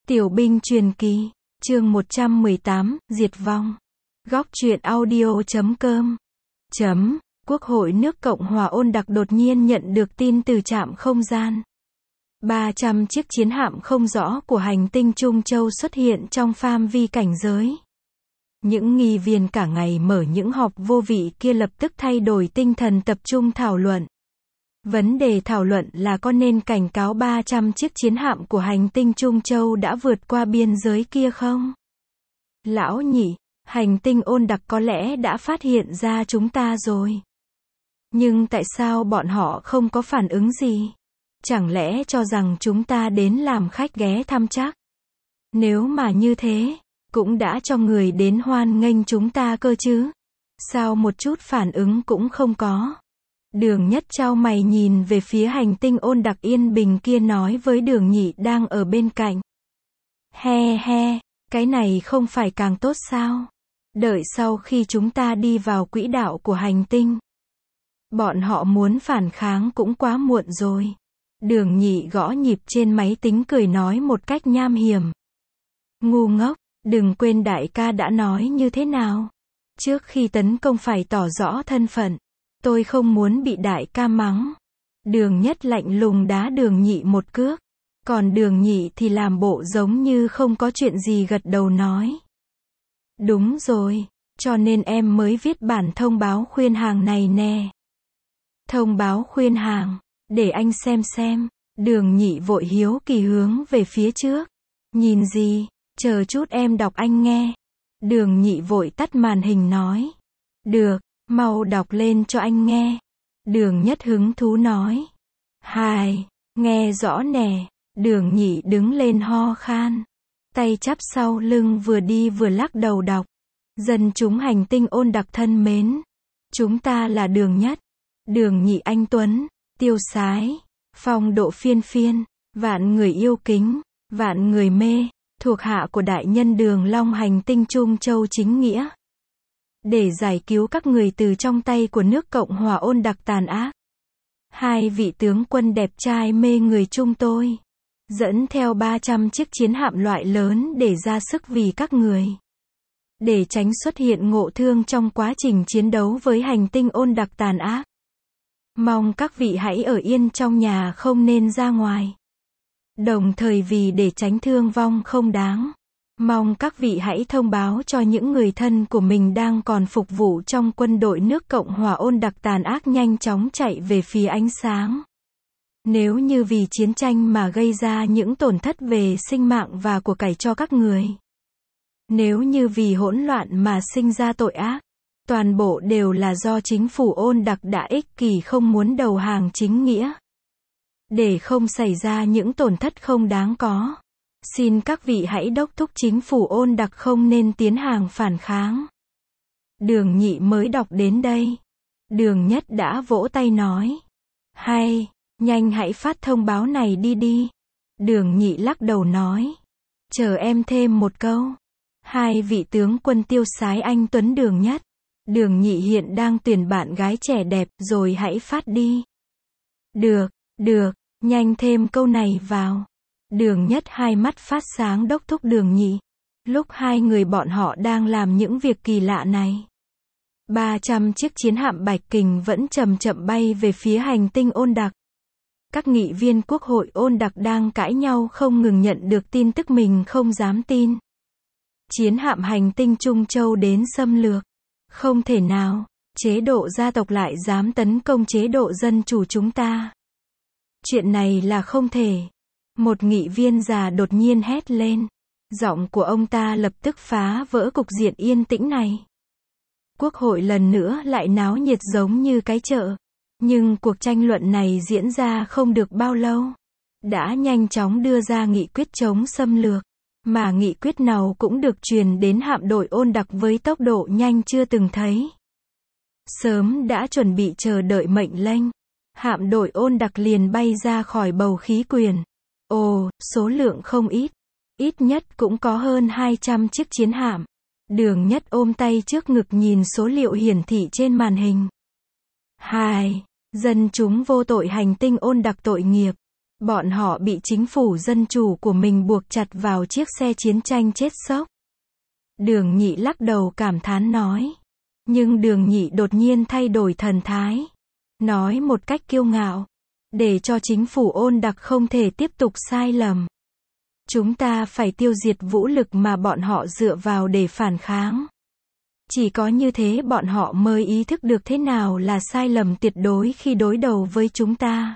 Tiểu binh truyền kỳ, chương 118, diệt vong. Góc truyện audio.com. Quốc hội nước Cộng hòa Ôn Đặc đột nhiên nhận được tin từ trạm không gian. 300 chiếc chiến hạm không rõ của hành tinh Trung Châu xuất hiện trong phạm vi cảnh giới. Những nghị viên cả ngày mở những họp vô vị kia lập tức thay đổi tinh thần tập trung thảo luận. Vấn đề thảo luận là có nên cảnh cáo 300 chiếc chiến hạm của hành tinh Trung Châu đã vượt qua biên giới kia không? Lão nhị, hành tinh Ôn Đặc có lẽ đã phát hiện ra chúng ta rồi. Nhưng tại sao bọn họ không có phản ứng gì? Chẳng lẽ cho rằng chúng ta đến làm khách ghé thăm chắc? Nếu mà như thế, cũng đã cho người đến hoan nghênh chúng ta cơ chứ? Sao một chút phản ứng cũng không có? Đường Nhất chau mày nhìn về phía hành tinh Ôn Đặc yên bình kia nói với Đường Nhị đang ở bên cạnh. He he, cái này không phải càng tốt sao? Đợi sau khi chúng ta đi vào quỹ đạo của hành tinh, bọn họ muốn phản kháng cũng quá muộn rồi. Đường Nhị gõ nhịp trên máy tính cười nói một cách nham hiểm. Ngu ngốc, đừng quên đại ca đã nói như thế nào. Trước khi tấn công phải tỏ rõ thân phận. Tôi không muốn bị đại ca mắng. Đường Nhất lạnh lùng đá Đường Nhị một cước. Còn Đường Nhị thì làm bộ giống như không có chuyện gì gật đầu nói. Đúng rồi, cho nên em mới viết bản thông báo khuyên hàng này nè. Thông báo khuyên hàng, để anh xem. Đường Nhị vội hiếu kỳ hướng về phía trước. Nhìn gì, chờ chút em đọc anh nghe. Đường Nhị vội tắt màn hình nói. Được, mau đọc lên cho anh nghe. Đường Nhất hứng thú nói. Hài, nghe rõ nè. Đường Nhị đứng lên ho khan. Tay chắp sau lưng vừa đi vừa lắc đầu đọc. Dân chúng hành tinh Ôn Đặc thân mến. Chúng ta là Đường Nhất, Đường Nhị anh tuấn, tiêu sái, phong độ phiên phiên, vạn người yêu kính, vạn người mê, thuộc hạ của đại nhân Đường Long hành tinh Trung Châu chính nghĩa. Để giải cứu các người từ trong tay của nước Cộng hòa Ôn Đặc tàn ác. Hai vị tướng quân đẹp trai mê người chúng tôi dẫn theo 300 chiếc chiến hạm loại lớn để ra sức vì các người. Để tránh xuất hiện ngộ thương trong quá trình chiến đấu với hành tinh Ôn Đặc tàn ác. Mong các vị hãy ở yên trong nhà không nên ra ngoài. Đồng thời vì để tránh thương vong không đáng. Mong các vị hãy thông báo cho những người thân của mình đang còn phục vụ trong quân đội nước Cộng hòa Ôn Đặc tàn ác nhanh chóng chạy về phía ánh sáng. Nếu như vì chiến tranh mà gây ra những tổn thất về sinh mạng và của cải cho các người. Nếu như vì hỗn loạn mà sinh ra tội ác. Toàn bộ đều là do chính phủ Ôn Đặc đã ích kỷ không muốn đầu hàng chính nghĩa. Để không xảy ra những tổn thất không đáng có. Xin các vị hãy đốc thúc chính phủ Ôn Đặc không nên tiến hành phản kháng. Đường Nhị mới đọc đến đây. Đường Nhất đã vỗ tay nói. Hay, nhanh hãy phát thông báo này đi. Đường Nhị lắc đầu nói. Chờ em thêm một câu. Hai vị tướng quân tiêu sái anh tuấn Đường Nhất, Đường Nhị hiện đang tuyển bạn gái trẻ đẹp rồi hãy phát đi. Được, nhanh thêm câu này vào. Đường Nhất hai mắt phát sáng đốc thúc Đường Nhị. Lúc hai người bọn họ đang làm những việc kỳ lạ này. 300 chiếc chiến hạm Bạch Kình vẫn chậm chậm bay về phía hành tinh Ôn Đặc. Các nghị viên quốc hội Ôn Đặc đang cãi nhau không ngừng nhận được tin tức mình không dám tin. Chiến hạm hành tinh Trung Châu đến xâm lược. Không thể nào, chế độ gia tộc lại dám tấn công chế độ dân chủ chúng ta. Chuyện này là không thể. Một nghị viên già đột nhiên hét lên. Giọng của ông ta lập tức phá vỡ cục diện yên tĩnh này. Quốc hội lần nữa lại náo nhiệt giống như cái chợ. Nhưng cuộc tranh luận này diễn ra không được bao lâu. Đã nhanh chóng đưa ra nghị quyết chống xâm lược. Mà nghị quyết nào cũng được truyền đến hạm đội Ôn Đặc với tốc độ nhanh chưa từng thấy. Sớm đã chuẩn bị chờ đợi mệnh lệnh. Hạm đội Ôn Đặc liền bay ra khỏi bầu khí quyển. Ồ, số lượng không ít. Ít nhất cũng có hơn 200 chiếc chiến hạm. Đường Nhất ôm tay trước ngực nhìn số liệu hiển thị trên màn hình. Dân chúng vô tội hành tinh Ôn Đặc tội nghiệp. Bọn họ bị chính phủ dân chủ của mình buộc chặt vào chiếc xe chiến tranh chết sốc. Đường Nhị lắc đầu cảm thán nói. Nhưng Đường Nhị đột nhiên thay đổi thần thái. Nói một cách kiêu ngạo. Để cho chính phủ Ôn Đặc không thể tiếp tục sai lầm. Chúng ta phải tiêu diệt vũ lực mà bọn họ dựa vào để phản kháng. Chỉ có như thế bọn họ mới ý thức được thế nào là sai lầm tuyệt đối khi đối đầu với chúng ta.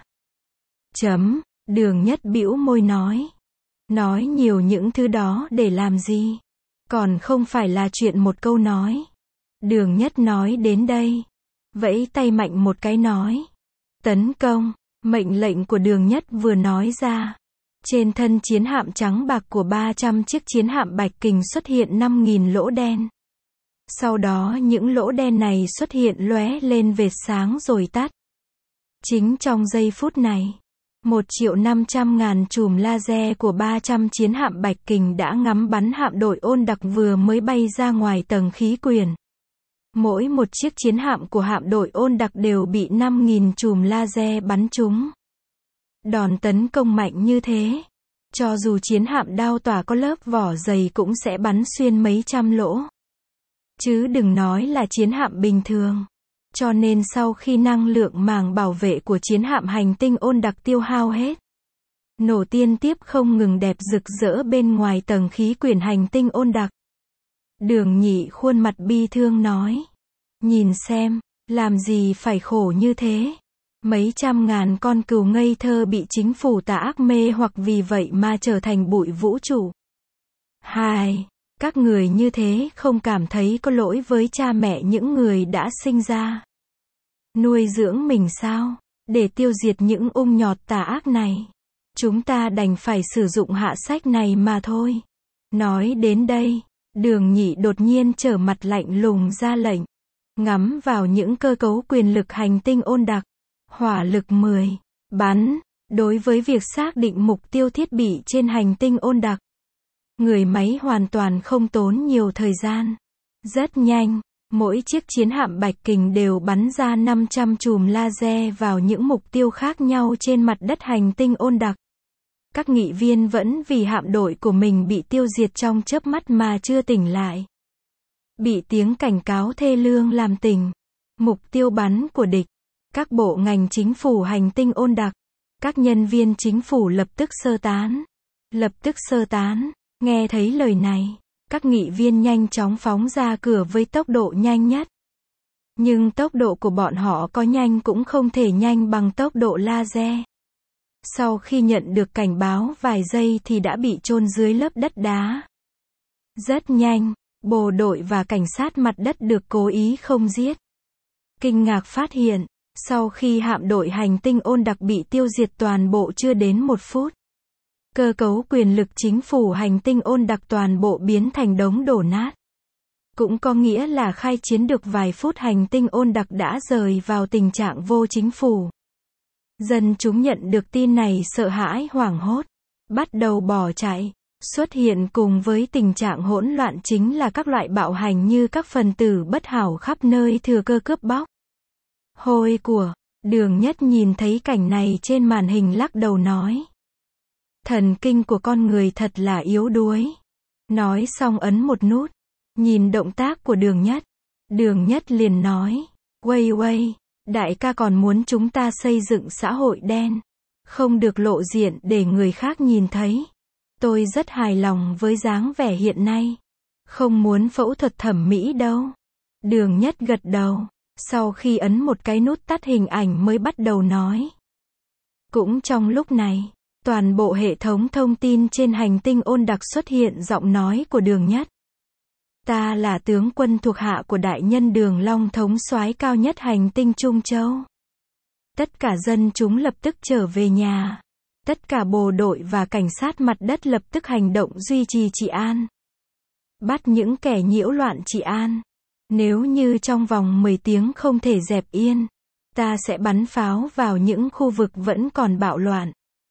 Đường Nhất bĩu môi nói. Nói nhiều những thứ đó để làm gì? Còn không phải là chuyện một câu nói. Đường Nhất nói đến đây. Vẫy tay mạnh một cái nói. Tấn công. Mệnh lệnh của Đường Nhất vừa nói ra. Trên thân chiến hạm trắng bạc của 300 chiếc chiến hạm Bạch Kình xuất hiện 5.000 lỗ đen. Sau đó những lỗ đen này xuất hiện lóe lên vệt sáng rồi tắt. Chính trong giây phút này, 1.500.000 chùm laser của 300 chiến hạm Bạch Kình đã ngắm bắn hạm đội Ôn Đặc vừa mới bay ra ngoài tầng khí quyển. Mỗi một chiếc chiến hạm của hạm đội Ôn Đặc đều bị 5.000 chùm laser bắn trúng. Đòn tấn công mạnh như thế, cho dù chiến hạm Đao Tỏa có lớp vỏ dày cũng sẽ bắn xuyên mấy trăm lỗ. Chứ đừng nói là chiến hạm bình thường. Cho nên sau khi năng lượng màng bảo vệ của chiến hạm hành tinh Ôn Đặc tiêu hao hết, nổ tiên tiếp không ngừng đẹp rực rỡ bên ngoài tầng khí quyển hành tinh Ôn Đặc. Đường Nhị khuôn mặt bi thương nói. Nhìn xem, làm gì phải khổ như thế. Mấy trăm ngàn con cừu ngây thơ bị chính phủ tà ác mê hoặc vì vậy mà trở thành bụi vũ trụ. Hai, các người như thế không cảm thấy có lỗi với cha mẹ những người đã sinh ra, nuôi dưỡng mình sao? Để tiêu diệt những ung nhọt tà ác này, chúng ta đành phải sử dụng hạ sách này mà thôi. Nói đến đây, Đường Nhị đột nhiên trở mặt lạnh lùng ra lệnh. Ngắm vào những cơ cấu quyền lực hành tinh Ôn Đặc. Hỏa lực 10. Bắn. Đối với việc xác định mục tiêu thiết bị trên hành tinh Ôn Đặc, người máy hoàn toàn không tốn nhiều thời gian. Rất nhanh, mỗi chiếc chiến hạm Bạch Kình đều bắn ra 500 chùm laser vào những mục tiêu khác nhau trên mặt đất hành tinh Ôn Đặc. Các nghị viên vẫn vì hạm đội của mình bị tiêu diệt trong chớp mắt mà chưa tỉnh lại. Bị tiếng cảnh cáo thê lương làm tỉnh. Mục tiêu bắn của địch. Các bộ ngành chính phủ hành tinh Ôn Đặc. Các nhân viên chính phủ lập tức sơ tán. Lập tức sơ tán. Nghe thấy lời này, các nghị viên nhanh chóng phóng ra cửa với tốc độ nhanh nhất. Nhưng tốc độ của bọn họ có nhanh cũng không thể nhanh bằng tốc độ laser. Sau khi nhận được cảnh báo vài giây thì đã bị chôn dưới lớp đất đá. Rất nhanh, bộ đội và cảnh sát mặt đất được cố ý không giết. Kinh ngạc phát hiện, sau khi hạm đội hành tinh Ôn Đặc bị tiêu diệt toàn bộ chưa đến 1 phút. Cơ cấu quyền lực chính phủ hành tinh Ôn Đặc toàn bộ biến thành đống đổ nát. Cũng có nghĩa là khai chiến được vài phút hành tinh Ôn Đặc đã rời vào tình trạng vô chính phủ. Dân chúng nhận được tin này sợ hãi hoảng hốt, bắt đầu bỏ chạy. Xuất hiện cùng với tình trạng hỗn loạn chính là các loại bạo hành như các phần tử bất hảo khắp nơi thừa cơ cướp bóc. Hôi của, Đường Nhất nhìn thấy cảnh này trên màn hình lắc đầu nói. Thần kinh của con người thật là yếu đuối. Nói xong ấn một nút. Nhìn động tác của Đường Nhất liền nói. Wei, đại ca còn muốn chúng ta xây dựng xã hội đen. Không được lộ diện để người khác nhìn thấy. Tôi rất hài lòng với dáng vẻ hiện nay. Không muốn phẫu thuật thẩm mỹ đâu. Đường Nhất gật đầu. Sau khi ấn một cái nút tắt hình ảnh mới bắt đầu nói. Cũng trong lúc này, toàn bộ hệ thống thông tin trên hành tinh Ôn Đặc xuất hiện giọng nói của Đường Nhất. Ta là tướng quân thuộc hạ của đại nhân Đường Long, thống soái cao nhất hành tinh Trung Châu. Tất cả dân chúng lập tức trở về nhà. Tất cả bộ đội và cảnh sát mặt đất lập tức hành động duy trì trị an. Bắt những kẻ nhiễu loạn trị an. Nếu như trong vòng 10 tiếng không thể dẹp yên, ta sẽ bắn pháo vào những khu vực vẫn còn bạo loạn.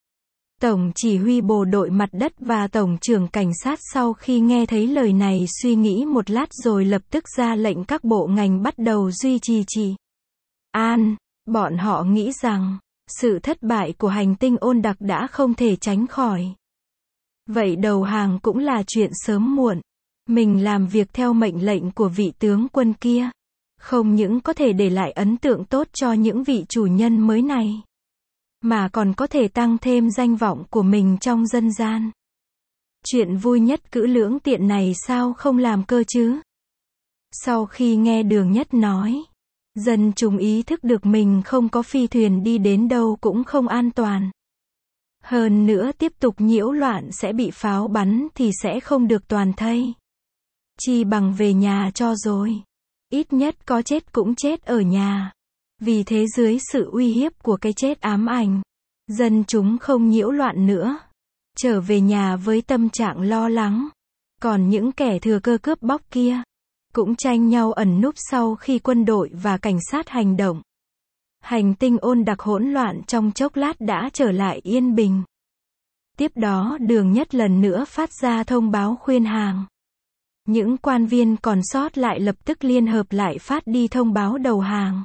Tổng chỉ huy bộ đội mặt đất và tổng trưởng cảnh sát sau khi nghe thấy lời này suy nghĩ một lát rồi lập tức ra lệnh các bộ ngành bắt đầu duy trì trị an. Bọn họ nghĩ rằng, Sự thất bại của hành tinh ôn đặc đã không thể tránh khỏi. Vậy đầu hàng cũng là chuyện sớm muộn. Mình làm việc theo mệnh lệnh của vị tướng quân kia, không những có thể để lại ấn tượng tốt cho những vị chủ nhân mới này, mà còn có thể tăng thêm danh vọng của mình trong dân gian. Chuyện vui nhất cữ lưỡng tiện này sao không làm cơ chứ? Sau khi nghe Đường Nhất nói, dân chúng ý thức được mình không có phi thuyền đi đến đâu cũng không an toàn. Hơn nữa tiếp tục nhiễu loạn sẽ bị pháo bắn thì sẽ không được toàn thây. Chi bằng về nhà cho rồi. Ít nhất có chết cũng chết ở nhà. Vì thế dưới sự uy hiếp của cái chết ám ảnh, dân chúng không nhiễu loạn nữa. Trở về nhà với tâm trạng lo lắng. Còn những kẻ thừa cơ cướp bóc kia, cũng tranh nhau ẩn núp sau khi quân đội và cảnh sát hành động. Hành tinh ôn đặc hỗn loạn trong chốc lát đã trở lại yên bình. Tiếp đó Đường Nhất lần nữa phát ra thông báo khuyên hàng. Những quan viên còn sót lại lập tức liên hợp lại phát đi thông báo đầu hàng.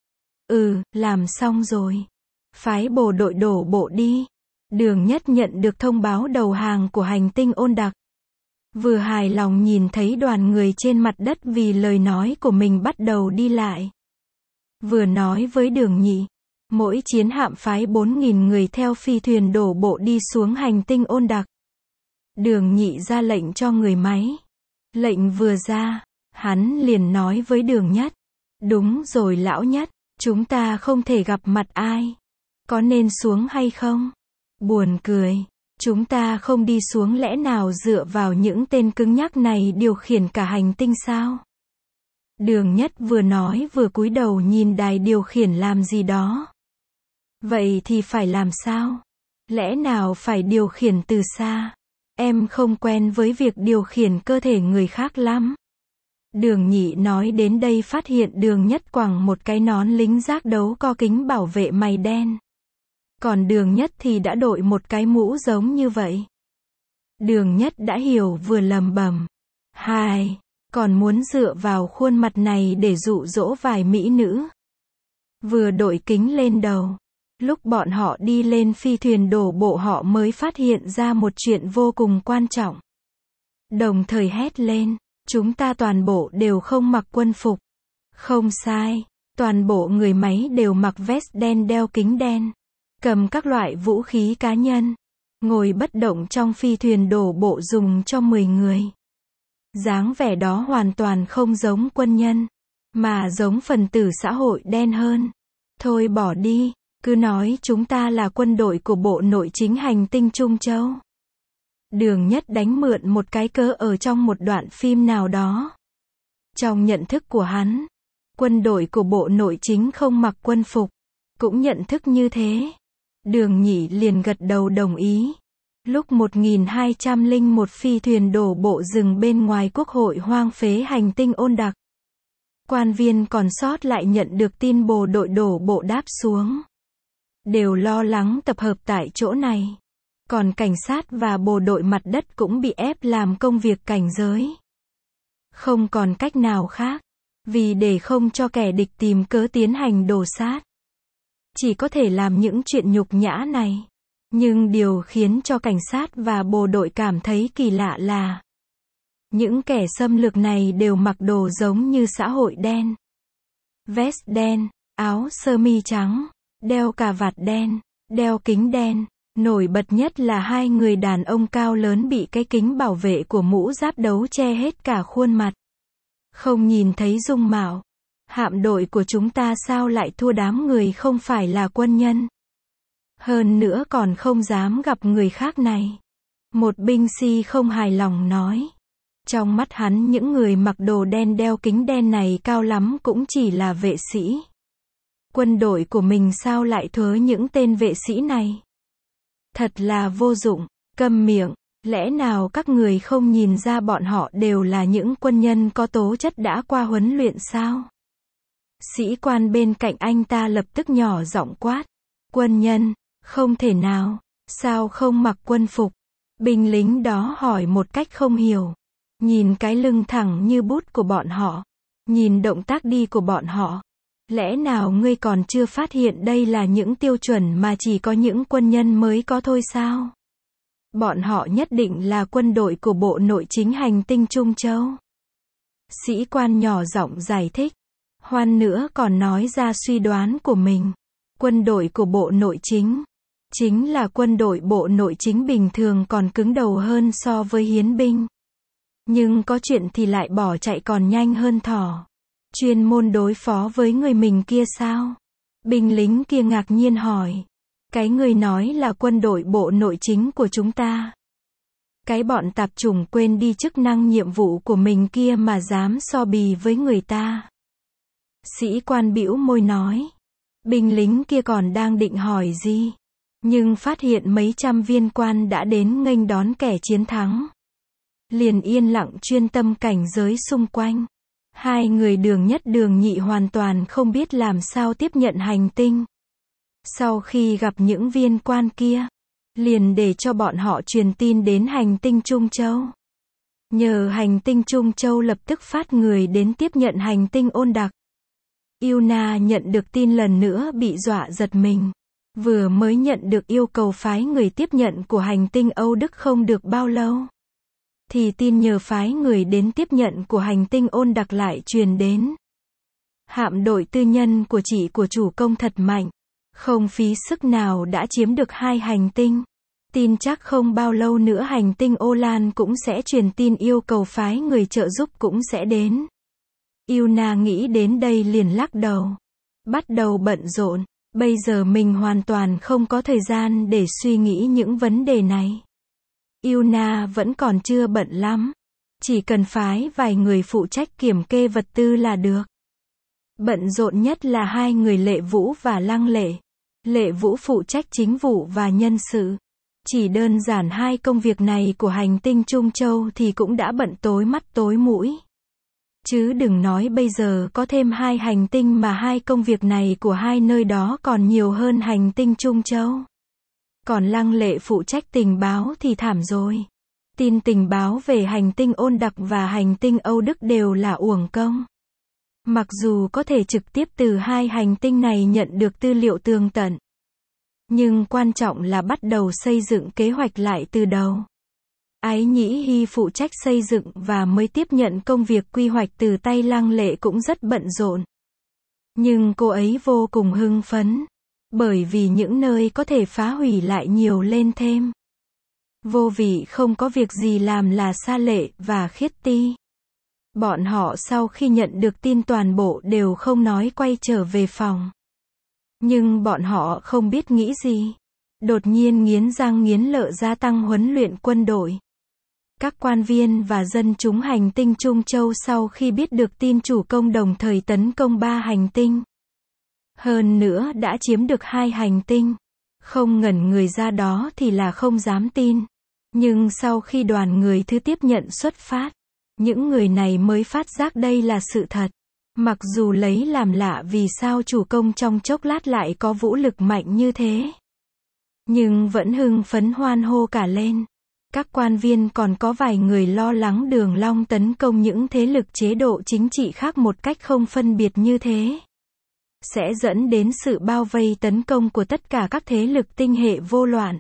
Làm xong rồi. Phái bộ đội đổ bộ đi. Đường Nhất nhận được thông báo đầu hàng của hành tinh ôn đặc. Vừa hài lòng nhìn thấy đoàn người trên mặt đất vì lời nói của mình bắt đầu đi lại. Vừa nói với Đường Nhị, mỗi chiến hạm phái 4.000 người theo phi thuyền đổ bộ đi xuống hành tinh ôn đặc. Đường Nhị ra lệnh cho người máy. Lệnh vừa ra, hắn liền nói với Đường Nhất. Đúng rồi lão Nhất, chúng ta không thể gặp mặt ai. Có nên xuống hay không? Buồn cười, chúng ta không đi xuống lẽ nào dựa vào những tên cứng nhắc này điều khiển cả hành tinh sao? Đường Nhất vừa nói vừa cúi đầu nhìn đài điều khiển làm gì đó. Vậy thì phải làm sao? Lẽ nào phải điều khiển từ xa? Em không quen với việc điều khiển cơ thể người khác lắm. Đường Nhị nói đến đây phát hiện Đường Nhất quẳng một cái nón lính giác đấu có kính bảo vệ mày đen. Còn Đường Nhất thì đã đội một cái mũ giống như vậy. Đường Nhất đã hiểu vừa lầm bầm. Còn muốn dựa vào khuôn mặt này để dụ dỗ vài mỹ nữ. Vừa đội kính lên đầu. Lúc bọn họ đi lên phi thuyền đổ bộ họ mới phát hiện ra một chuyện vô cùng quan trọng. Đồng thời hét lên, chúng ta toàn bộ đều không mặc quân phục. Không sai, toàn bộ người máy đều mặc vest đen đeo kính đen, cầm các loại vũ khí cá nhân, ngồi bất động trong phi thuyền đổ bộ dùng cho 10 người. Dáng vẻ đó hoàn toàn không giống quân nhân, mà giống phần tử xã hội đen hơn. Thôi bỏ đi. Cứ nói chúng ta là quân đội của Bộ Nội chính hành tinh Trung Châu. Đường Nhất đánh mượn một cái cớ ở trong một đoạn phim nào đó. Trong nhận thức của hắn, quân đội của Bộ Nội chính không mặc quân phục. Cũng nhận thức như thế. Đường Nhị liền gật đầu đồng ý. Lúc 1201 phi thuyền đổ bộ dừng bên ngoài quốc hội hoang phế hành tinh ôn đặc. Quan viên còn sót lại nhận được tin bộ đội đổ bộ đáp xuống. Đều lo lắng tập hợp tại chỗ này. Còn cảnh sát và bộ đội mặt đất cũng bị ép làm công việc cảnh giới. Không còn cách nào khác. Vì để không cho kẻ địch tìm cớ tiến hành đổ sát. Chỉ có thể làm những chuyện nhục nhã này. Nhưng điều khiến cho cảnh sát và bộ đội cảm thấy kỳ lạ là những kẻ xâm lược này đều mặc đồ giống như xã hội đen. Vest đen, áo sơ mi trắng, đeo cà vạt đen, đeo kính đen. Nổi bật nhất là hai người đàn ông cao lớn bị cái kính bảo vệ của mũ giáp đấu che hết cả khuôn mặt. Không nhìn thấy dung mạo. Hạm đội của chúng ta sao lại thua đám người không phải là quân nhân. Hơn nữa còn không dám gặp người khác này. Một binh sĩ không hài lòng nói. Trong mắt hắn những người mặc đồ đen đeo kính đen này cao lắm cũng chỉ là vệ sĩ. Quân đội của mình sao lại thớ những tên vệ sĩ này. Thật là vô dụng, câm miệng, lẽ nào các người không nhìn ra bọn họ đều là những quân nhân có tố chất đã qua huấn luyện sao? Sĩ quan bên cạnh anh ta lập tức nhỏ giọng quát. Quân nhân, không thể nào, sao không mặc quân phục? Binh lính đó hỏi một cách không hiểu. Nhìn cái lưng thẳng như bút của bọn họ. Nhìn động tác đi của bọn họ. Lẽ nào ngươi còn chưa phát hiện đây là những tiêu chuẩn mà chỉ có những quân nhân mới có thôi sao? Bọn họ nhất định là quân đội của Bộ Nội chính hành tinh Trung Châu. Sĩ quan nhỏ giọng giải thích. Hoan nữa còn nói ra suy đoán của mình. Quân đội của Bộ Nội chính chính là quân đội Bộ Nội chính bình thường còn cứng đầu hơn so với hiến binh. Nhưng có chuyện thì lại bỏ chạy còn nhanh hơn thỏ. Chuyên môn đối phó với người mình kia sao? Binh lính kia ngạc nhiên hỏi. Cái người nói là quân đội Bộ Nội chính của chúng ta. Cái bọn tạp chủng quên đi chức năng nhiệm vụ của mình kia mà dám so bì với người ta. Sĩ quan bĩu môi nói. Binh lính kia còn đang định hỏi gì. Nhưng phát hiện mấy trăm viên quan đã đến nghênh đón kẻ chiến thắng. Liền yên lặng chuyên tâm cảnh giới xung quanh. Hai người đường nhất đường nhị hoàn toàn không biết làm sao tiếp nhận hành tinh. Sau khi gặp những viên quan kia, liền để cho bọn họ truyền tin đến hành tinh Trung Châu. Nhờ hành tinh Trung Châu lập tức phát người đến tiếp nhận hành tinh Ôn Đặc. Yuna nhận được tin lần nữa bị dọa giật mình. Vừa mới nhận được yêu cầu phái người tiếp nhận của hành tinh Âu Đức không được bao lâu. Thì tin nhờ phái người đến tiếp nhận của hành tinh Ôn Đặc lại truyền đến. Hạm đội tư nhân của chị của chủ công thật mạnh. Không phí sức nào đã chiếm được 2 hành tinh. Tin chắc không bao lâu nữa hành tinh Ô Lan cũng sẽ truyền tin yêu cầu phái người trợ giúp cũng sẽ đến. Yuna nghĩ đến đây liền lắc đầu. Bắt đầu bận rộn. Bây giờ mình hoàn toàn không có thời gian để suy nghĩ những vấn đề này. Yuna vẫn còn chưa bận lắm. Chỉ cần phái vài người phụ trách kiểm kê vật tư là được. Bận rộn nhất là 2 người Lệ Vũ và Lăng Lệ. Lệ Vũ phụ trách chính vụ và nhân sự. Chỉ đơn giản 2 công việc này của hành tinh Trung Châu thì cũng đã bận tối mắt tối mũi. Chứ đừng nói bây giờ có thêm 2 hành tinh mà 2 công việc này của 2 nơi đó còn nhiều hơn hành tinh Trung Châu. Còn Lăng Lệ phụ trách tình báo thì thảm rồi. Tin tình báo về hành tinh Ôn Đặc và hành tinh Âu Đức đều là uổng công. Mặc dù có thể trực tiếp từ 2 hành tinh này nhận được tư liệu tường tận. Nhưng quan trọng là bắt đầu xây dựng kế hoạch lại từ đầu. Ái Nhĩ Hy phụ trách xây dựng và mới tiếp nhận công việc quy hoạch từ tay Lăng Lệ cũng rất bận rộn. Nhưng cô ấy vô cùng hưng phấn. Bởi vì những nơi có thể phá hủy lại nhiều lên thêm. Vô Vị không có việc gì làm là Sa Lệ và Khiết Ti. Bọn họ sau khi nhận được tin toàn bộ đều không nói quay trở về phòng. Nhưng bọn họ không biết nghĩ gì. Đột nhiên nghiến răng nghiến lợi gia tăng huấn luyện quân đội. Các quan viên và dân chúng hành tinh Trung Châu sau khi biết được tin chủ công đồng thời tấn công 3 hành tinh. Hơn nữa đã chiếm được 2 hành tinh. Không ngẩn người ra đó thì là không dám tin. Nhưng sau khi đoàn người thứ tiếp nhận xuất phát, những người này mới phát giác đây là sự thật. Mặc dù lấy làm lạ vì sao chủ công trong chốc lát lại có vũ lực mạnh như thế. Nhưng vẫn hưng phấn hoan hô cả lên. Các quan viên còn có vài người lo lắng Đường Long tấn công những thế lực chế độ chính trị khác một cách không phân biệt như thế. Sẽ dẫn đến sự bao vây tấn công của tất cả các thế lực tinh hệ vô loạn.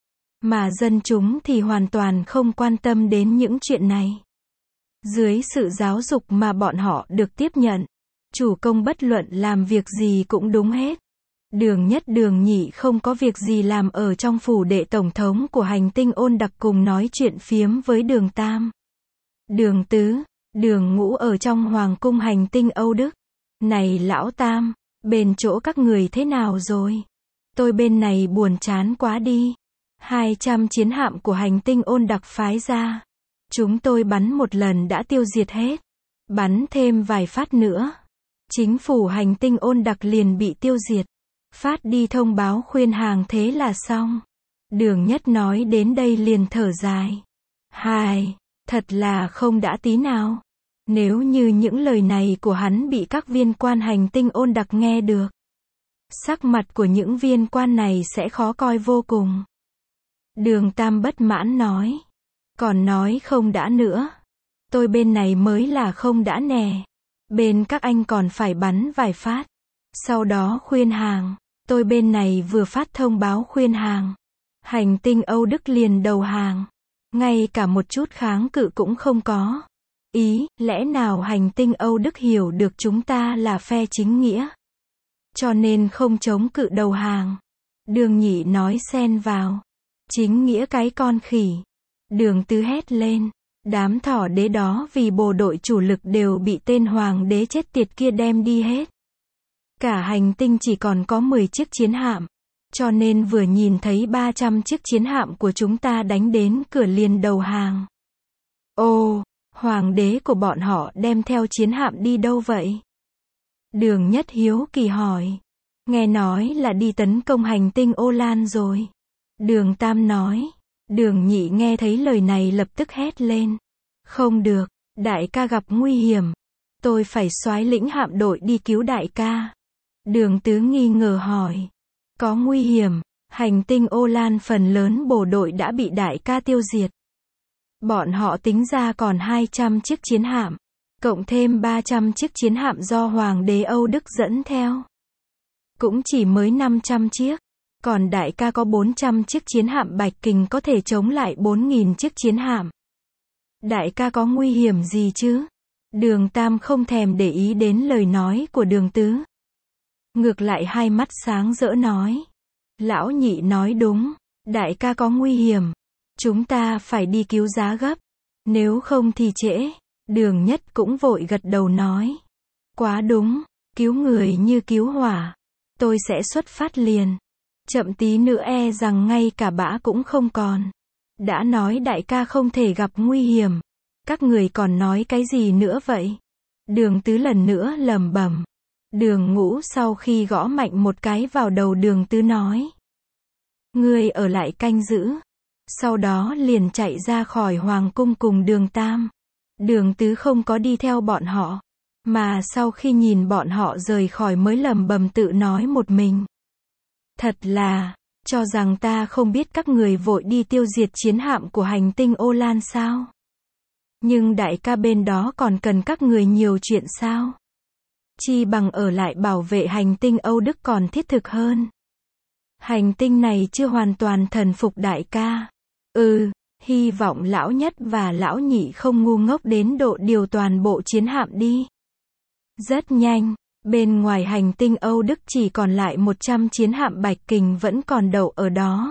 Mà dân chúng thì hoàn toàn không quan tâm đến những chuyện này. Dưới sự giáo dục mà bọn họ được tiếp nhận, chủ công bất luận làm việc gì cũng đúng hết. Đường nhất đường nhị không có việc gì làm ở trong phủ đệ tổng thống của hành tinh Ôn Đặc cùng nói chuyện phiếm với đường tam. Đường tứ, đường ngũ ở trong hoàng cung hành tinh Âu Đức. Này lão tam, bên chỗ các người thế nào rồi? Tôi bên này buồn chán quá đi. 200 chiến hạm của hành tinh Ôn Đặc phái ra. Chúng tôi bắn một lần đã tiêu diệt hết. Bắn thêm vài phát nữa. Chính phủ hành tinh Ôn Đặc liền bị tiêu diệt. Phát đi thông báo khuyên hàng thế là xong. Đường nhất nói đến đây liền thở dài. Hài, thật là không đã tí nào. Nếu như những lời này của hắn bị các viên quan hành tinh Ôn Đặc nghe được. Sắc mặt của những viên quan này sẽ khó coi vô cùng. Đường tam bất mãn nói. Còn nói không đã nữa. Tôi bên này mới là không đã nè. Bên các anh còn phải bắn vài phát. Sau đó khuyên hàng. Tôi bên này vừa phát thông báo khuyên hàng. Hành tinh Âu Đức liền đầu hàng. Ngay cả một chút kháng cự cũng không có. Lẽ nào hành tinh Âu Đức hiểu được chúng ta là phe chính nghĩa, cho nên không chống cự đầu hàng. Đường Nhị nói xen vào. Chính nghĩa cái con khỉ. Đường Tứ hét lên. Đám thỏ đế đó vì bộ đội chủ lực đều bị tên hoàng đế chết tiệt kia đem đi hết. Cả hành tinh chỉ còn có 10 chiếc chiến hạm. Cho nên vừa nhìn thấy 300 chiếc chiến hạm của chúng ta đánh đến cửa liền đầu hàng. Ồ, hoàng đế của bọn họ đem theo chiến hạm đi đâu vậy? Đường Nhất hiếu kỳ hỏi. Nghe nói là đi tấn công hành tinh Ô Lan rồi. Đường Tam nói. Đường Nhị nghe thấy lời này lập tức hét lên. Không được, đại ca gặp nguy hiểm. Tôi phải soái lĩnh hạm đội đi cứu đại ca. Đường Tứ nghi ngờ hỏi. Có nguy hiểm, hành tinh Ô Lan phần lớn bộ đội đã bị đại ca tiêu diệt. Bọn họ tính ra còn 200 chiếc chiến hạm, cộng thêm 300 chiếc chiến hạm do Hoàng đế Âu Đức dẫn theo. Cũng chỉ mới 500 chiếc, còn đại ca có 400 chiếc chiến hạm Bạch Kình có thể chống lại 4.000 chiếc chiến hạm. Đại ca có nguy hiểm gì chứ? Đường Tam không thèm để ý đến lời nói của Đường Tứ. Ngược lại hai mắt sáng rỡ nói. Lão Nhị nói đúng, đại ca có nguy hiểm. Chúng ta phải đi cứu giá gấp. Nếu không thì trễ. Đường Nhất cũng vội gật đầu nói. Quá đúng, cứu người như cứu hỏa. Tôi sẽ xuất phát liền. Chậm tí nữa e rằng ngay cả bã cũng không còn. Đã nói đại ca không thể gặp nguy hiểm. Các người còn nói cái gì nữa vậy? Đường Tứ lần nữa lẩm bẩm. Đường Ngũ sau khi gõ mạnh một cái vào đầu Đường Tứ nói. Ngươi ở lại canh giữ. Sau đó liền chạy ra khỏi hoàng cung cùng Đường Tam. Đường Tứ không có đi theo bọn họ, mà sau khi nhìn bọn họ rời khỏi mới lẩm bẩm tự nói một mình. Thật là, cho rằng ta không biết các người vội đi tiêu diệt chiến hạm của hành tinh Ô Lan sao? Nhưng đại ca bên đó còn cần các người nhiều chuyện sao? Chi bằng ở lại bảo vệ hành tinh Âu Đức còn thiết thực hơn. Hành tinh này chưa hoàn toàn thần phục đại ca. Hy vọng lão Nhất và lão Nhị không ngu ngốc đến độ điều toàn bộ chiến hạm đi. Rất nhanh, bên ngoài hành tinh Âu Đức chỉ còn lại 100 chiến hạm Bạch Kình vẫn còn đậu ở đó.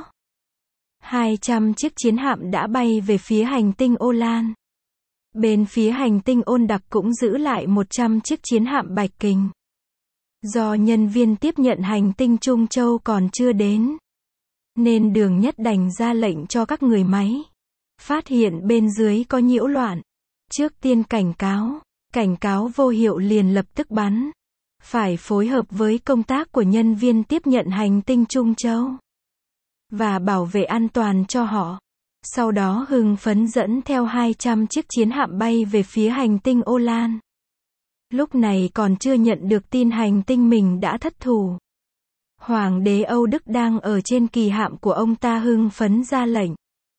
200 chiếc chiến hạm đã bay về phía hành tinh Ô Lan. Bên phía hành tinh Ôn Đặc cũng giữ lại 100 chiếc chiến hạm Bạch Kình. Do nhân viên tiếp nhận hành tinh Trung Châu còn chưa đến, nên Đường Nhất đành ra lệnh cho các người máy. Phát hiện bên dưới có nhiễu loạn. Trước tiên cảnh cáo vô hiệu liền lập tức bắn. Phải phối hợp với công tác của nhân viên tiếp nhận hành tinh Trung Châu. Và bảo vệ an toàn cho họ. Sau đó hưng phấn dẫn theo 200 chiếc chiến hạm bay về phía hành tinh Ô Lan. Lúc này còn chưa nhận được tin hành tinh mình đã thất thủ. Hoàng đế Âu Đức đang ở trên kỳ hạm của ông ta hưng phấn ra lệnh.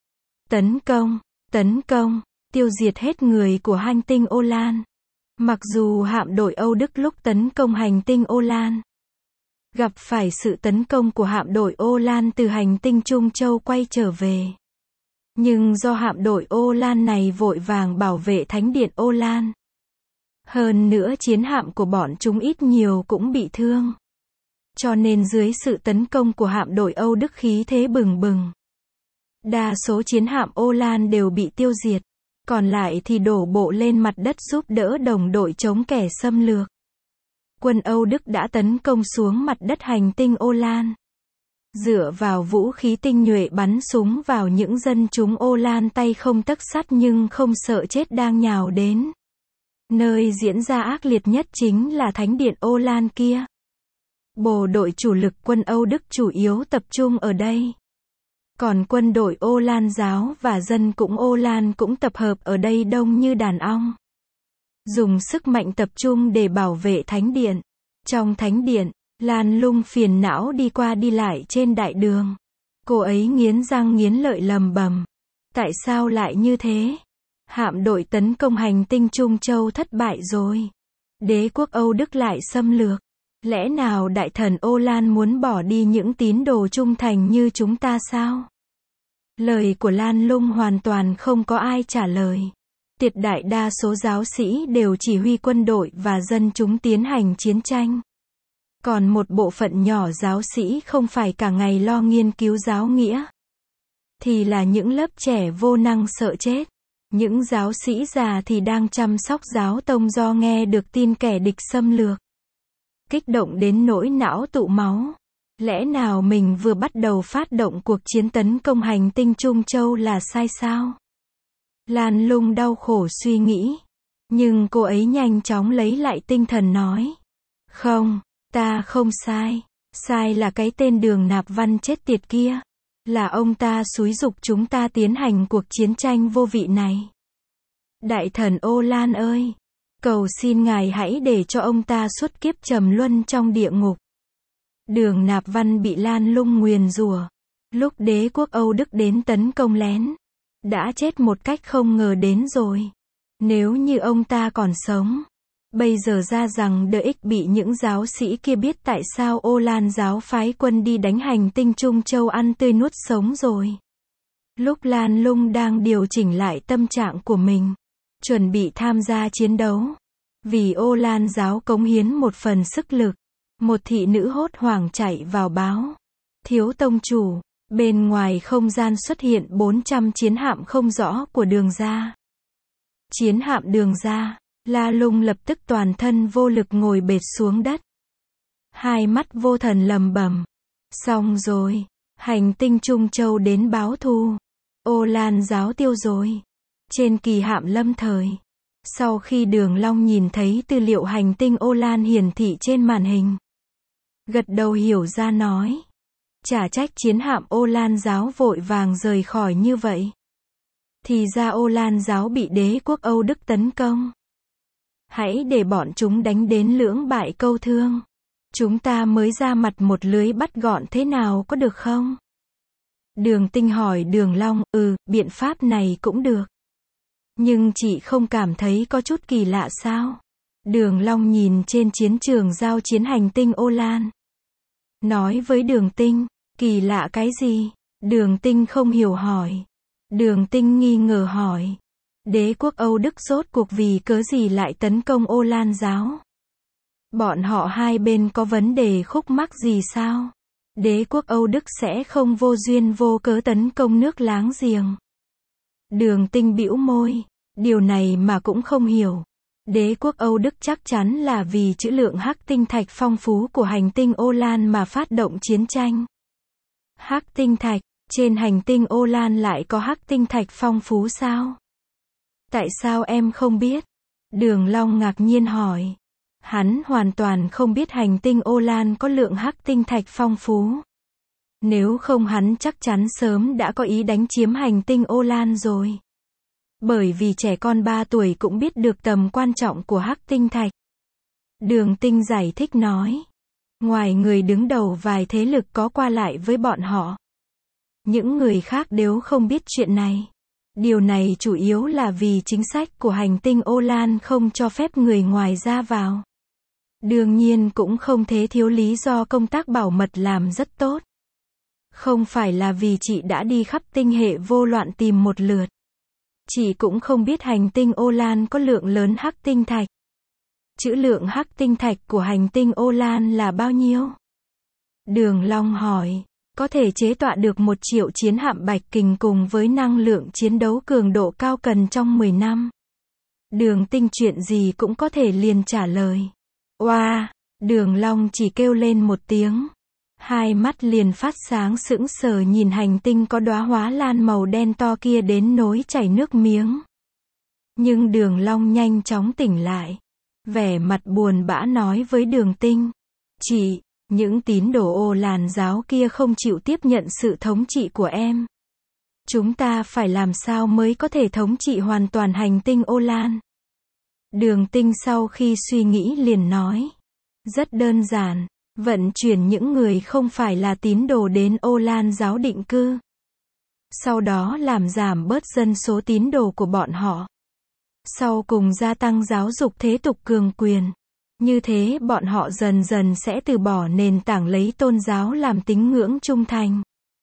Tấn công, tiêu diệt hết người của hành tinh Ô Lan. Mặc dù hạm đội Âu Đức lúc tấn công hành tinh Ô Lan, gặp phải sự tấn công của hạm đội Ô Lan từ hành tinh Trung Châu quay trở về. Nhưng do hạm đội Ô Lan này vội vàng bảo vệ thánh điện Ô Lan. Hơn nữa chiến hạm của bọn chúng ít nhiều cũng bị thương. Cho nên dưới sự tấn công của hạm đội Âu Đức khí thế bừng bừng. Đa số chiến hạm Ô Lan đều bị tiêu diệt. Còn lại thì đổ bộ lên mặt đất giúp đỡ đồng đội chống kẻ xâm lược. Quân Âu Đức đã tấn công xuống mặt đất hành tinh Ô Lan. Dựa vào vũ khí tinh nhuệ bắn súng vào những dân chúng Ô Lan tay không tấc sắt nhưng không sợ chết đang nhào đến. Nơi diễn ra ác liệt nhất chính là thánh điện Ô Lan kia. Bộ đội chủ lực quân Âu Đức chủ yếu tập trung ở đây. Còn quân đội Ô Lan giáo và dân cũng Ô Lan cũng tập hợp ở đây đông như đàn ong. Dùng sức mạnh tập trung để bảo vệ thánh điện. Trong thánh điện, Lan Lung phiền não đi qua đi lại trên đại đường. Cô ấy nghiến răng nghiến lợi lầm bầm. Tại sao lại như thế? Hạm đội tấn công hành tinh Trung Châu thất bại rồi. Đế quốc Âu Đức lại xâm lược. Lẽ nào đại thần Ô Lan muốn bỏ đi những tín đồ trung thành như chúng ta sao? Lời của Lan Lung hoàn toàn không có ai trả lời. Tuyệt đại đa số giáo sĩ đều chỉ huy quân đội và dân chúng tiến hành chiến tranh. Còn một bộ phận nhỏ giáo sĩ không phải cả ngày lo nghiên cứu giáo nghĩa, thì là những lớp trẻ vô năng sợ chết. Những giáo sĩ già thì đang chăm sóc giáo tông do nghe được tin kẻ địch xâm lược. Kích động đến nỗi não tụ máu. Lẽ nào mình vừa bắt đầu phát động cuộc chiến tấn công hành tinh Trung Châu là sai sao? Lan Lung đau khổ suy nghĩ. Nhưng cô ấy nhanh chóng lấy lại tinh thần nói. Không, ta không sai. Sai là cái tên Đường Nạp Văn chết tiệt kia. Là ông ta xúi giục chúng ta tiến hành cuộc chiến tranh vô vị này. Đại thần Ô Lan ơi! Cầu xin ngài hãy để cho ông ta xuất kiếp trầm luân trong địa ngục. Đường Nạp Văn bị Lan Lung nguyền rủa. Lúc đế quốc Âu Đức đến tấn công lén, đã chết một cách không ngờ đến rồi. Nếu như ông ta còn sống, bây giờ ra rằng đợi ích bị những giáo sĩ kia biết tại sao Ô Lan giáo phái quân đi đánh hành tinh Trung Châu ăn tươi nuốt sống rồi. Lúc Lan Lung đang điều chỉnh lại tâm trạng của mình, chuẩn bị tham gia chiến đấu, vì Ô Lan giáo cống hiến một phần sức lực, một thị nữ hốt hoảng chạy vào báo. Thiếu tông chủ, bên ngoài không gian xuất hiện 400 chiến hạm không rõ của Đường gia. Chiến hạm Đường gia, La Lung lập tức toàn thân vô lực ngồi bệt xuống đất. Hai mắt vô thần lầm bầm. Xong rồi, hành tinh Trung Châu đến báo thù. Ô Lan giáo tiêu rồi. Trên kỳ hạm lâm thời. Sau khi Đường Long nhìn thấy tư liệu hành tinh Ô Lan hiển thị trên màn hình, gật đầu hiểu ra nói. Chả trách chiến hạm Ô Lan giáo vội vàng rời khỏi như vậy. Thì ra Ô Lan giáo bị đế quốc Âu Đức tấn công. Hãy để bọn chúng đánh đến lưỡng bại câu thương. Chúng ta mới ra mặt một lưới bắt gọn thế nào có được không? Đường Tinh hỏi Đường Long, biện pháp này cũng được. Nhưng chị không cảm thấy có chút kỳ lạ sao? Đường Long nhìn trên chiến trường giao chiến hành tinh Ô Lan. Nói với Đường Tinh, kỳ lạ cái gì? Đường Tinh không hiểu hỏi. Đường Tinh nghi ngờ hỏi. Đế quốc Âu Đức rốt cuộc vì cớ gì lại tấn công Ô Lan giáo? Bọn họ hai bên có vấn đề khúc mắc gì sao? Đế quốc Âu Đức sẽ không vô duyên vô cớ tấn công nước láng giềng. Đường Tinh bĩu môi. Điều này mà cũng không hiểu. Đế quốc Âu Đức chắc chắn là vì trữ lượng hắc tinh thạch phong phú của hành tinh Ô Lan mà phát động chiến tranh. Hắc tinh thạch, trên hành tinh Ô Lan lại có hắc tinh thạch phong phú sao? Tại sao em không biết? Đường Long ngạc nhiên hỏi. Hắn hoàn toàn không biết hành tinh Ô Lan có lượng hắc tinh thạch phong phú. Nếu không hắn chắc chắn sớm đã có ý đánh chiếm hành tinh Ô Lan rồi. Bởi vì trẻ con 3 tuổi cũng biết được tầm quan trọng của hắc tinh thạch. Đường Tinh giải thích nói. Ngoài người đứng đầu vài thế lực có qua lại với bọn họ, những người khác đều không biết chuyện này. Điều này chủ yếu là vì chính sách của hành tinh Ô Lan không cho phép người ngoài ra vào. Đương nhiên cũng không thể thiếu lý do công tác bảo mật làm rất tốt. Không phải là vì chị đã đi khắp tinh hệ vô loạn tìm một lượt. Chị cũng không biết hành tinh Ô Lan có lượng lớn hắc tinh thạch. Trữ lượng hắc tinh thạch của hành tinh Ô Lan là bao nhiêu? Đường Long hỏi. Có thể chế tọa được 1 triệu chiến hạm Bạch Kình cùng với năng lượng chiến đấu cường độ cao cần trong 10 năm. Đường Tinh chuyện gì cũng có thể liền trả lời. Oa! Đường Long chỉ kêu lên một tiếng. Hai mắt liền phát sáng sững sờ nhìn hành tinh có đóa hoa lan màu đen to kia đến nỗi chảy nước miếng. Nhưng Đường Long nhanh chóng tỉnh lại. Vẻ mặt buồn bã nói với Đường Tinh. Chị, những tín đồ Ô Lan giáo kia không chịu tiếp nhận sự thống trị của em. Chúng ta phải làm sao mới có thể thống trị hoàn toàn hành tinh Ô Lan? Đường Tinh sau khi suy nghĩ liền nói. Rất đơn giản, vận chuyển những người không phải là tín đồ đến Ô Lan giáo định cư. Sau đó làm giảm bớt dân số tín đồ của bọn họ. Sau cùng gia tăng giáo dục thế tục cường quyền. Như thế bọn họ dần dần sẽ từ bỏ nền tảng lấy tôn giáo làm tín ngưỡng trung thành.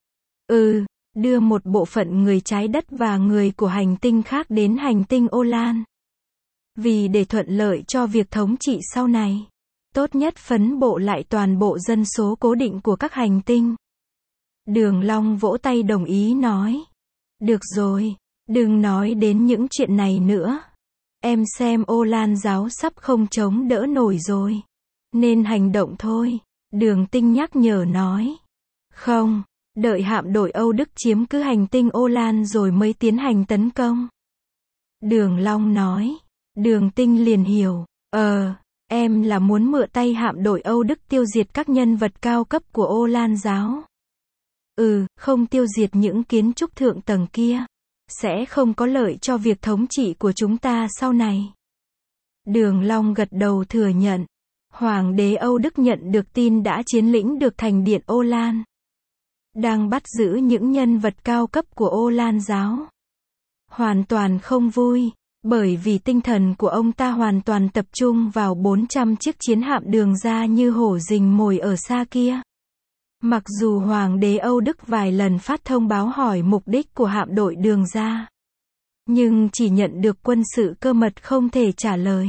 Đưa một bộ phận người trái đất và người của hành tinh khác đến hành tinh Ô Lan. Vì để thuận lợi cho việc thống trị sau này, tốt nhất phân bộ lại toàn bộ dân số cố định của các hành tinh. Đường Long vỗ tay đồng ý nói. Được rồi, đừng nói đến những chuyện này nữa. Em xem Ô Lan giáo sắp không chống đỡ nổi rồi. Nên hành động thôi, Đường Tinh nhắc nhở nói. Không, đợi hạm đội Âu Đức chiếm cứ hành tinh Ô Lan rồi mới tiến hành tấn công. Đường Long nói. Đường Tinh liền hiểu. Em là muốn mượn tay hạm đội Âu Đức tiêu diệt các nhân vật cao cấp của Ô Lan giáo. Không tiêu diệt những kiến trúc thượng tầng kia, sẽ không có lợi cho việc thống trị của chúng ta sau này. Đường Long gật đầu thừa nhận. Hoàng đế Âu Đức nhận được tin đã chiếm lĩnh được thành điện Ô Lan. Đang bắt giữ những nhân vật cao cấp của Ô Lan giáo. Hoàn toàn không vui, bởi vì tinh thần của ông ta hoàn toàn tập trung vào 400 chiếc chiến hạm đường ra như hổ rình mồi ở xa kia. Mặc dù Hoàng đế Âu Đức vài lần phát thông báo hỏi mục đích của hạm đội đường ra, nhưng chỉ nhận được quân sự cơ mật không thể trả lời.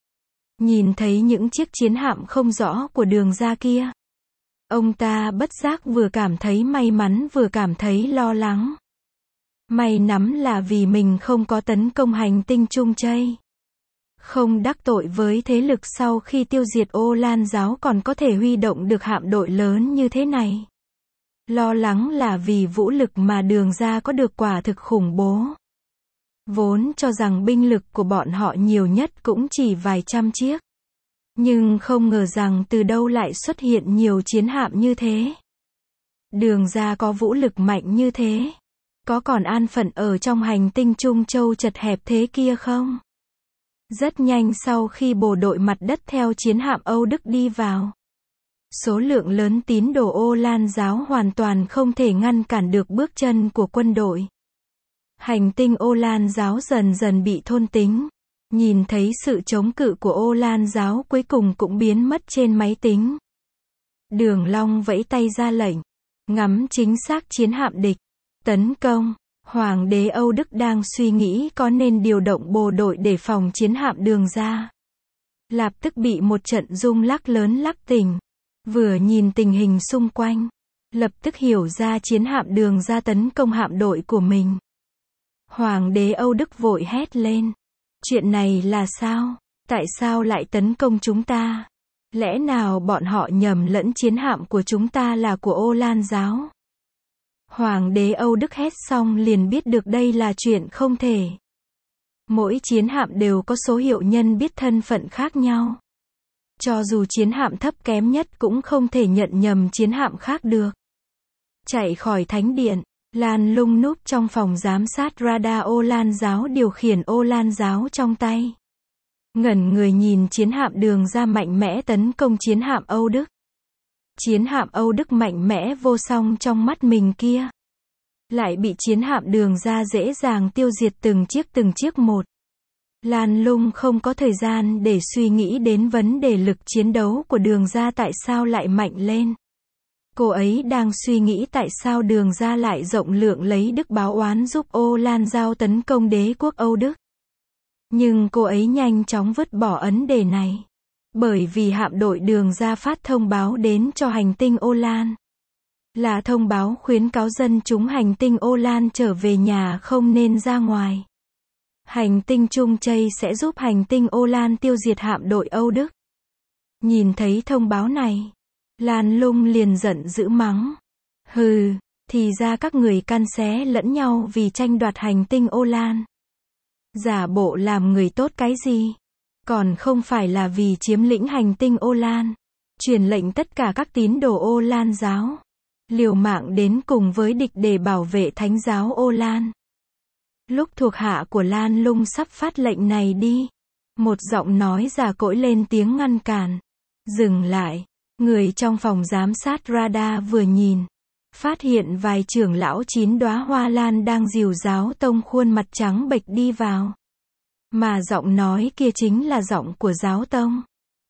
Nhìn thấy những chiếc chiến hạm không rõ của đường ra kia, ông ta bất giác vừa cảm thấy may mắn vừa cảm thấy lo lắng. May nắm là vì mình không có tấn công hành tinh Trung Chây. Không đắc tội với thế lực sau khi tiêu diệt Ô Lan giáo còn có thể huy động được hạm đội lớn như thế này. Lo lắng là vì vũ lực mà đường ra có được quả thực khủng bố. Vốn cho rằng binh lực của bọn họ nhiều nhất cũng chỉ vài trăm chiếc. Nhưng không ngờ rằng từ đâu lại xuất hiện nhiều chiến hạm như thế. Đường ra có vũ lực mạnh như thế, có còn an phận ở trong hành tinh Trung Châu chật hẹp thế kia không? Rất nhanh sau khi bộ đội mặt đất theo chiến hạm Âu Đức đi vào, số lượng lớn tín đồ Ô Lan giáo hoàn toàn không thể ngăn cản được bước chân của quân đội. Hành tinh Ô Lan giáo dần dần bị thôn tính. Nhìn thấy sự chống cự của Ô Lan giáo cuối cùng cũng biến mất trên máy tính. Đường Long vẫy tay ra lệnh. Ngắm chính xác chiến hạm địch. Tấn công. Hoàng đế Âu Đức đang suy nghĩ có nên điều động bộ đội để phòng chiến hạm đường ra. Lập tức bị một trận rung lắc lớn lắc tỉnh. Vừa nhìn tình hình xung quanh, lập tức hiểu ra chiến hạm đường ra tấn công hạm đội của mình. Hoàng đế Âu Đức vội hét lên. Chuyện này là sao? Tại sao lại tấn công chúng ta? Lẽ nào bọn họ nhầm lẫn chiến hạm của chúng ta là của Ô Lan giáo? Hoàng đế Âu Đức hét xong liền biết được đây là chuyện không thể. Mỗi chiến hạm đều có số hiệu nhân biết thân phận khác nhau. Cho dù chiến hạm thấp kém nhất cũng không thể nhận nhầm chiến hạm khác được. Chạy khỏi thánh điện, Lan Lung núp trong phòng giám sát radar Ô Lan giáo điều khiển Ô Lan giáo trong tay. Ngẩn người nhìn chiến hạm đường ra mạnh mẽ tấn công chiến hạm Âu Đức. Chiến hạm Âu Đức mạnh mẽ vô song trong mắt mình kia, lại bị chiến hạm đường ra dễ dàng tiêu diệt từng chiếc một. Lan Lung không có thời gian để suy nghĩ đến vấn đề lực chiến đấu của đường ra tại sao lại mạnh lên. Cô ấy đang suy nghĩ tại sao đường ra lại rộng lượng lấy đức báo oán giúp Ô Lan giáo tấn công đế quốc Âu Đức. Nhưng cô ấy nhanh chóng vứt bỏ vấn đề này. Bởi vì hạm đội đường ra phát thông báo đến cho hành tinh Ô Lan. Là thông báo khuyến cáo dân chúng hành tinh Ô Lan trở về nhà không nên ra ngoài. Hành tinh Trung Chây sẽ giúp hành tinh Ô Lan tiêu diệt hạm đội Âu Đức. Nhìn thấy thông báo này, Lan Lung liền giận dữ mắng. Hừ, thì ra các người căn xé lẫn nhau vì tranh đoạt hành tinh Ô Lan. Giả bộ làm người tốt cái gì? Còn không phải là vì chiếm lĩnh hành tinh Ô Lan. Truyền lệnh tất cả các tín đồ Ô Lan giáo liều mạng đến cùng với địch để bảo vệ thánh giáo Ô Lan. Lúc thuộc hạ của Lan Lung sắp phát lệnh này đi, một giọng nói già cỗi lên tiếng ngăn cản. Dừng lại. Người trong phòng giám sát radar vừa nhìn, phát hiện vài trưởng lão 9 đóa hoa lan đang dìu giáo tông khuôn mặt trắng bệch đi vào. Mà giọng nói kia chính là giọng của giáo tông.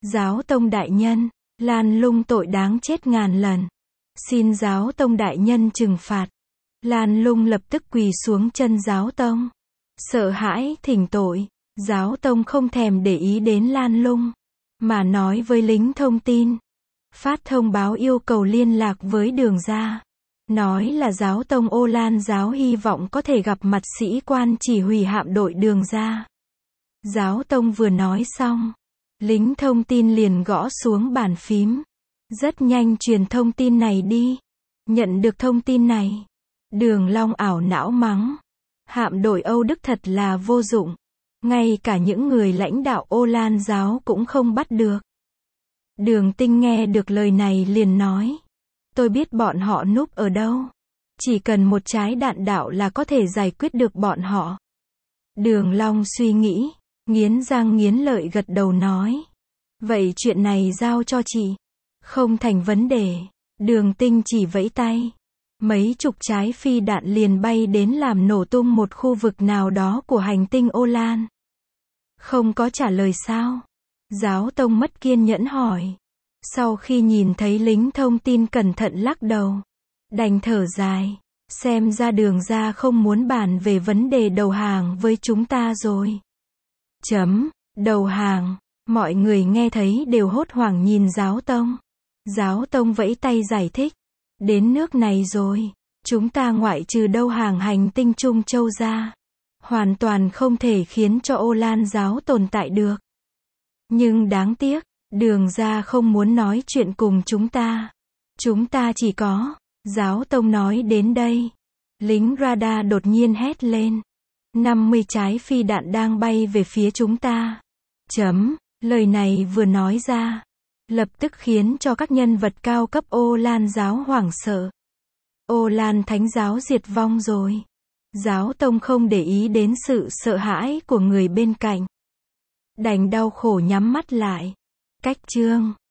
Giáo tông đại nhân, Lan Lung tội đáng chết ngàn lần. Xin giáo tông đại nhân trừng phạt. Lan Lung lập tức quỳ xuống chân giáo tông. Sợ hãi thỉnh tội. Giáo tông không thèm để ý đến Lan Lung, mà nói với lính thông tin. Phát thông báo yêu cầu liên lạc với Đường Gia. Nói là giáo tông Ô Lan giáo hy vọng có thể gặp mặt sĩ quan chỉ huy hạm đội Đường Gia. Giáo tông vừa nói xong, lính thông tin liền gõ xuống bàn phím. Rất nhanh truyền thông tin này đi. Nhận được thông tin này, Đường Long ảo não mắng. Hạm đội Âu Đức thật là vô dụng. Ngay cả những người lãnh đạo Ô Lan giáo cũng không bắt được. Đường Tinh nghe được lời này liền nói. Tôi biết bọn họ núp ở đâu. Chỉ cần một trái đạn đạo là có thể giải quyết được bọn họ. Đường Long suy nghĩ, nghiến răng nghiến lợi gật đầu nói. Vậy chuyện này giao cho chị. Không thành vấn đề. Đường Tinh chỉ vẫy tay. Mấy chục trái phi đạn liền bay đến làm nổ tung một khu vực nào đó của hành tinh Ô Lan. Không có trả lời sao? Giáo tông mất kiên nhẫn hỏi. Sau khi nhìn thấy lính thông tin cẩn thận lắc đầu, đành thở dài. Xem ra Đường Gia không muốn bàn về vấn đề đầu hàng với chúng ta rồi. Đầu hàng. Mọi người nghe thấy đều hốt hoảng nhìn giáo tông. Giáo tông vẫy tay giải thích. Đến nước này rồi, chúng ta ngoại trừ đầu hàng hành tinh Trung Châu ra, hoàn toàn không thể khiến cho Ô Lan giáo tồn tại được. Nhưng đáng tiếc, Đường Gia không muốn nói chuyện cùng chúng ta. Chúng ta chỉ có. Giáo tông nói đến đây, lính radar đột nhiên hét lên. 50 trái phi đạn đang bay về phía chúng ta. Lời này vừa nói ra, lập tức khiến cho các nhân vật cao cấp Ô Lan giáo hoảng sợ. Ô Lan thánh giáo diệt vong rồi. Giáo tông không để ý đến sự sợ hãi của người bên cạnh, đành đau khổ nhắm mắt lại. Cách chương